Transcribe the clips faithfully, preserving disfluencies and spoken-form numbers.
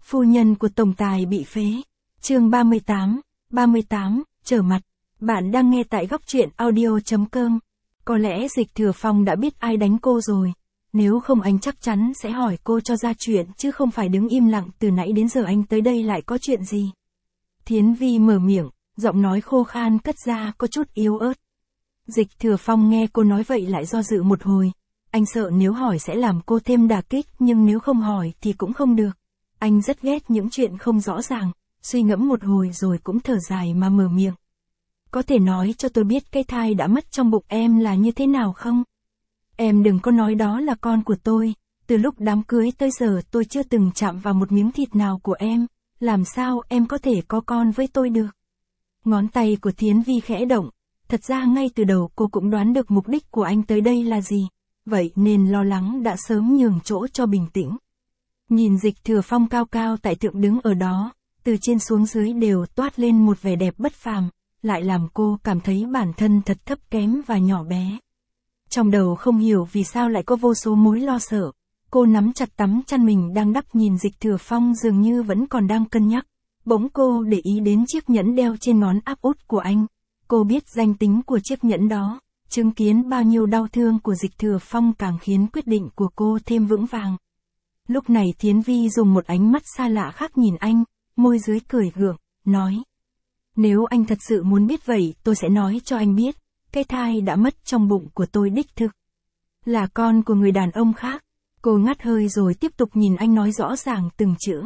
Phu nhân của tổng tài bị phế. Chương ba mươi tám, ba mươi tám, trở mặt. Bạn đang nghe tại góc truyện audio chấm com. Có lẽ Dịch Thừa Phong đã biết ai đánh cô rồi. Nếu không anh chắc chắn sẽ hỏi cô cho ra chuyện chứ không phải đứng im lặng từ nãy đến giờ anh tới đây lại có chuyện gì. Thiến Vi mở miệng, giọng nói khô khan cất ra có chút yếu ớt. Dịch Thừa Phong nghe cô nói vậy lại do dự một hồi. Anh sợ nếu hỏi sẽ làm cô thêm đả kích, nhưng nếu không hỏi thì cũng không được. Anh rất ghét những chuyện không rõ ràng, suy ngẫm một hồi rồi cũng thở dài mà mở miệng. Có thể nói cho tôi biết cái thai đã mất trong bụng em là như thế nào không? Em đừng có nói đó là con của tôi, từ lúc đám cưới tới giờ tôi chưa từng chạm vào một miếng thịt nào của em, làm sao em có thể có con với tôi được? Ngón tay của Thiến Vi khẽ động, thật ra ngay từ đầu cô cũng đoán được mục đích của anh tới đây là gì, vậy nên lo lắng đã sớm nhường chỗ cho bình tĩnh. Nhìn Dịch Thừa Phong cao cao tại thượng đứng ở đó, từ trên xuống dưới đều toát lên một vẻ đẹp bất phàm, lại làm cô cảm thấy bản thân thật thấp kém và nhỏ bé. Trong đầu không hiểu vì sao lại có vô số mối lo sợ, cô nắm chặt tấm chăn mình đang đắp nhìn Dịch Thừa Phong dường như vẫn còn đang cân nhắc. Bỗng cô để ý đến chiếc nhẫn đeo trên ngón áp út của anh. Cô biết danh tính của chiếc nhẫn đó, chứng kiến bao nhiêu đau thương của Dịch Thừa Phong càng khiến quyết định của cô thêm vững vàng. Lúc này Thiến Vi dùng một ánh mắt xa lạ khác nhìn anh, môi dưới cười gượng, nói. Nếu anh thật sự muốn biết vậy tôi sẽ nói cho anh biết, cái thai đã mất trong bụng của tôi đích thực. Là con của người đàn ông khác. Cô ngắt hơi rồi tiếp tục nhìn anh nói rõ ràng từng chữ.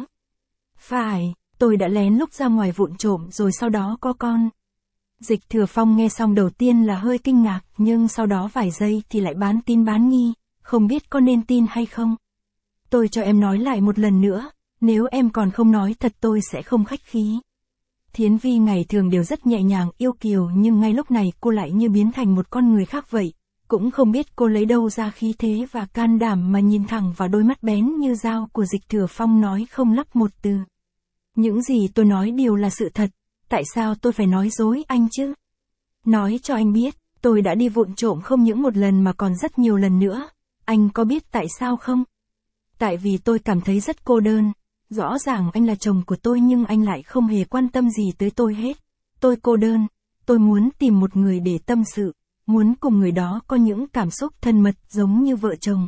Phải, tôi đã lén lúc ra ngoài vụng trộm rồi sau đó có con. Dịch Thừa Phong nghe xong đầu tiên là hơi kinh ngạc, nhưng sau đó vài giây thì lại bán tín bán nghi, không biết có nên tin hay không. Tôi cho em nói lại một lần nữa, nếu em còn không nói thật tôi sẽ không khách khí. Thiến Vi ngày thường đều rất nhẹ nhàng yêu kiều nhưng ngay lúc này cô lại như biến thành một con người khác vậy. Cũng không biết cô lấy đâu ra khí thế và can đảm mà nhìn thẳng vào đôi mắt bén như dao của Dịch Thừa Phong nói không lắp một từ. Những gì tôi nói đều là sự thật, tại sao tôi phải nói dối anh chứ? Nói cho anh biết, tôi đã đi vụng trộm không những một lần mà còn rất nhiều lần nữa. Anh có biết tại sao không? Tại vì tôi cảm thấy rất cô đơn. Rõ ràng anh là chồng của tôi nhưng anh lại không hề quan tâm gì tới tôi hết. Tôi cô đơn, tôi muốn tìm một người để tâm sự, muốn cùng người đó có những cảm xúc thân mật giống như vợ chồng.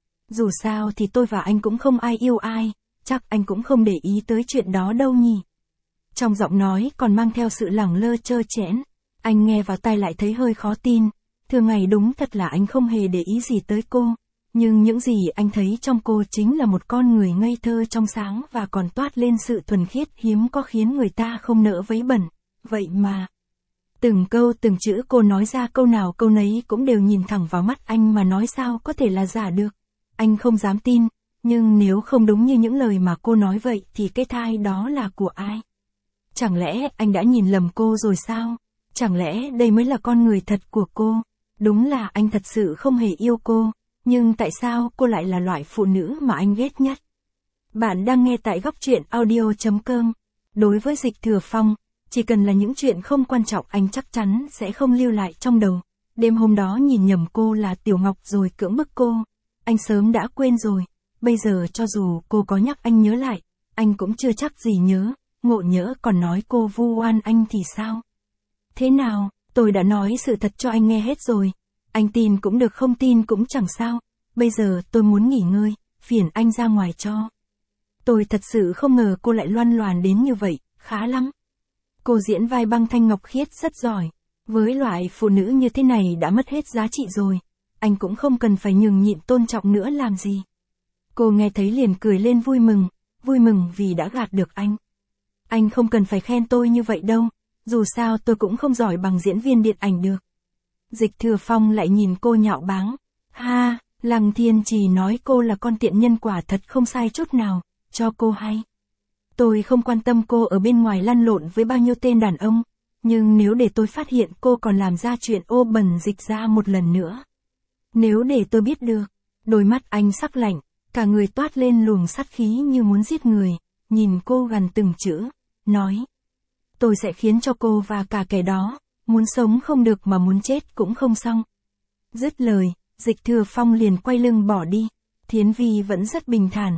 Dù sao thì tôi và anh cũng không ai yêu ai, chắc anh cũng không để ý tới chuyện đó đâu nhỉ. Trong giọng nói còn mang theo sự lẳng lơ trơ trẽn, anh nghe vào tai lại thấy hơi khó tin, thường ngày đúng thật là anh không hề để ý gì tới cô. Nhưng những gì anh thấy trong cô chính là một con người ngây thơ trong sáng và còn toát lên sự thuần khiết hiếm có khiến người ta không nỡ vấy bẩn. Vậy mà, từng câu từng chữ cô nói ra câu nào câu nấy cũng đều nhìn thẳng vào mắt anh mà nói sao có thể là giả được. Anh không dám tin, nhưng nếu không đúng như những lời mà cô nói vậy thì cái thai đó là của ai? Chẳng lẽ anh đã nhìn lầm cô rồi sao? Chẳng lẽ đây mới là con người thật của cô? Đúng là anh thật sự không hề yêu cô. Nhưng tại sao cô lại là loại phụ nữ mà anh ghét nhất? Bạn đang nghe tại góc truyện audio chấm com. Đối với Dịch Thừa Phong, chỉ cần là những chuyện không quan trọng anh chắc chắn sẽ không lưu lại trong đầu. Đêm hôm đó nhìn nhầm cô là Tiểu Ngọc rồi cưỡng bức cô. Anh sớm đã quên rồi. Bây giờ cho dù cô có nhắc anh nhớ lại, anh cũng chưa chắc gì nhớ. Ngộ nhỡ còn nói cô vu oan anh thì sao? Thế nào, tôi đã nói sự thật cho anh nghe hết rồi. Anh tin cũng được không tin cũng chẳng sao, bây giờ tôi muốn nghỉ ngơi, phiền anh ra ngoài cho. Tôi thật sự không ngờ cô lại loan loàn đến như vậy, khá lắm. Cô diễn vai Băng Thanh Ngọc Khiết rất giỏi, với loại phụ nữ như thế này đã mất hết giá trị rồi, anh cũng không cần phải nhường nhịn tôn trọng nữa làm gì. Cô nghe thấy liền cười lên vui mừng, vui mừng vì đã gạt được anh. Anh không cần phải khen tôi như vậy đâu, dù sao tôi cũng không giỏi bằng diễn viên điện ảnh được. Dịch Thừa Phong lại nhìn cô nhạo báng. Ha, Lăng Thiên Trì nói cô là con tiện nhân quả thật không sai chút nào, cho cô hay. Tôi không quan tâm cô ở bên ngoài lăn lộn với bao nhiêu tên đàn ông, nhưng nếu để tôi phát hiện cô còn làm ra chuyện ô bẩn dịch ra một lần nữa. Nếu để tôi biết được, đôi mắt anh sắc lạnh, cả người toát lên luồng sát khí như muốn giết người, nhìn cô gần từng chữ, nói. Tôi sẽ khiến cho cô và cả kẻ đó, muốn sống không được mà muốn chết cũng không xong. Dứt lời, Dịch Thừa Phong liền quay lưng bỏ đi. Thiến Vi vẫn rất bình thản.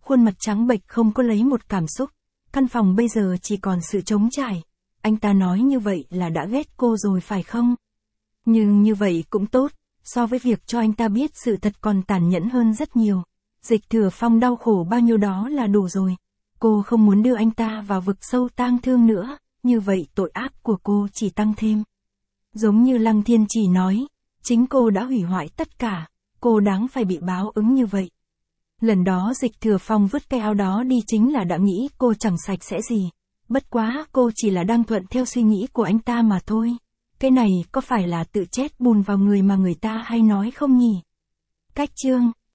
khuôn mặt trắng bệch không có lấy một cảm xúc. Căn phòng bây giờ chỉ còn sự trống trải. Anh ta nói như vậy là đã ghét cô rồi phải không? Nhưng như vậy cũng tốt, so với việc cho anh ta biết sự thật còn tàn nhẫn hơn rất nhiều. Dịch Thừa Phong đau khổ bao nhiêu đó là đủ rồi. Cô không muốn đưa anh ta vào vực sâu tang thương nữa, như vậy tội ác của cô chỉ tăng thêm. Giống như Lăng Thiên Chỉ nói, chính cô đã hủy hoại tất cả, cô đáng phải bị báo ứng như vậy. Lần đó Dịch Thừa Phong vứt cái áo đó đi chính là đã nghĩ cô chẳng sạch sẽ gì. Bất quá cô chỉ là đang thuận theo suy nghĩ của anh ta mà thôi. Cái này có phải là tự chét bùn vào người mà người ta hay nói không nhỉ? Cách chương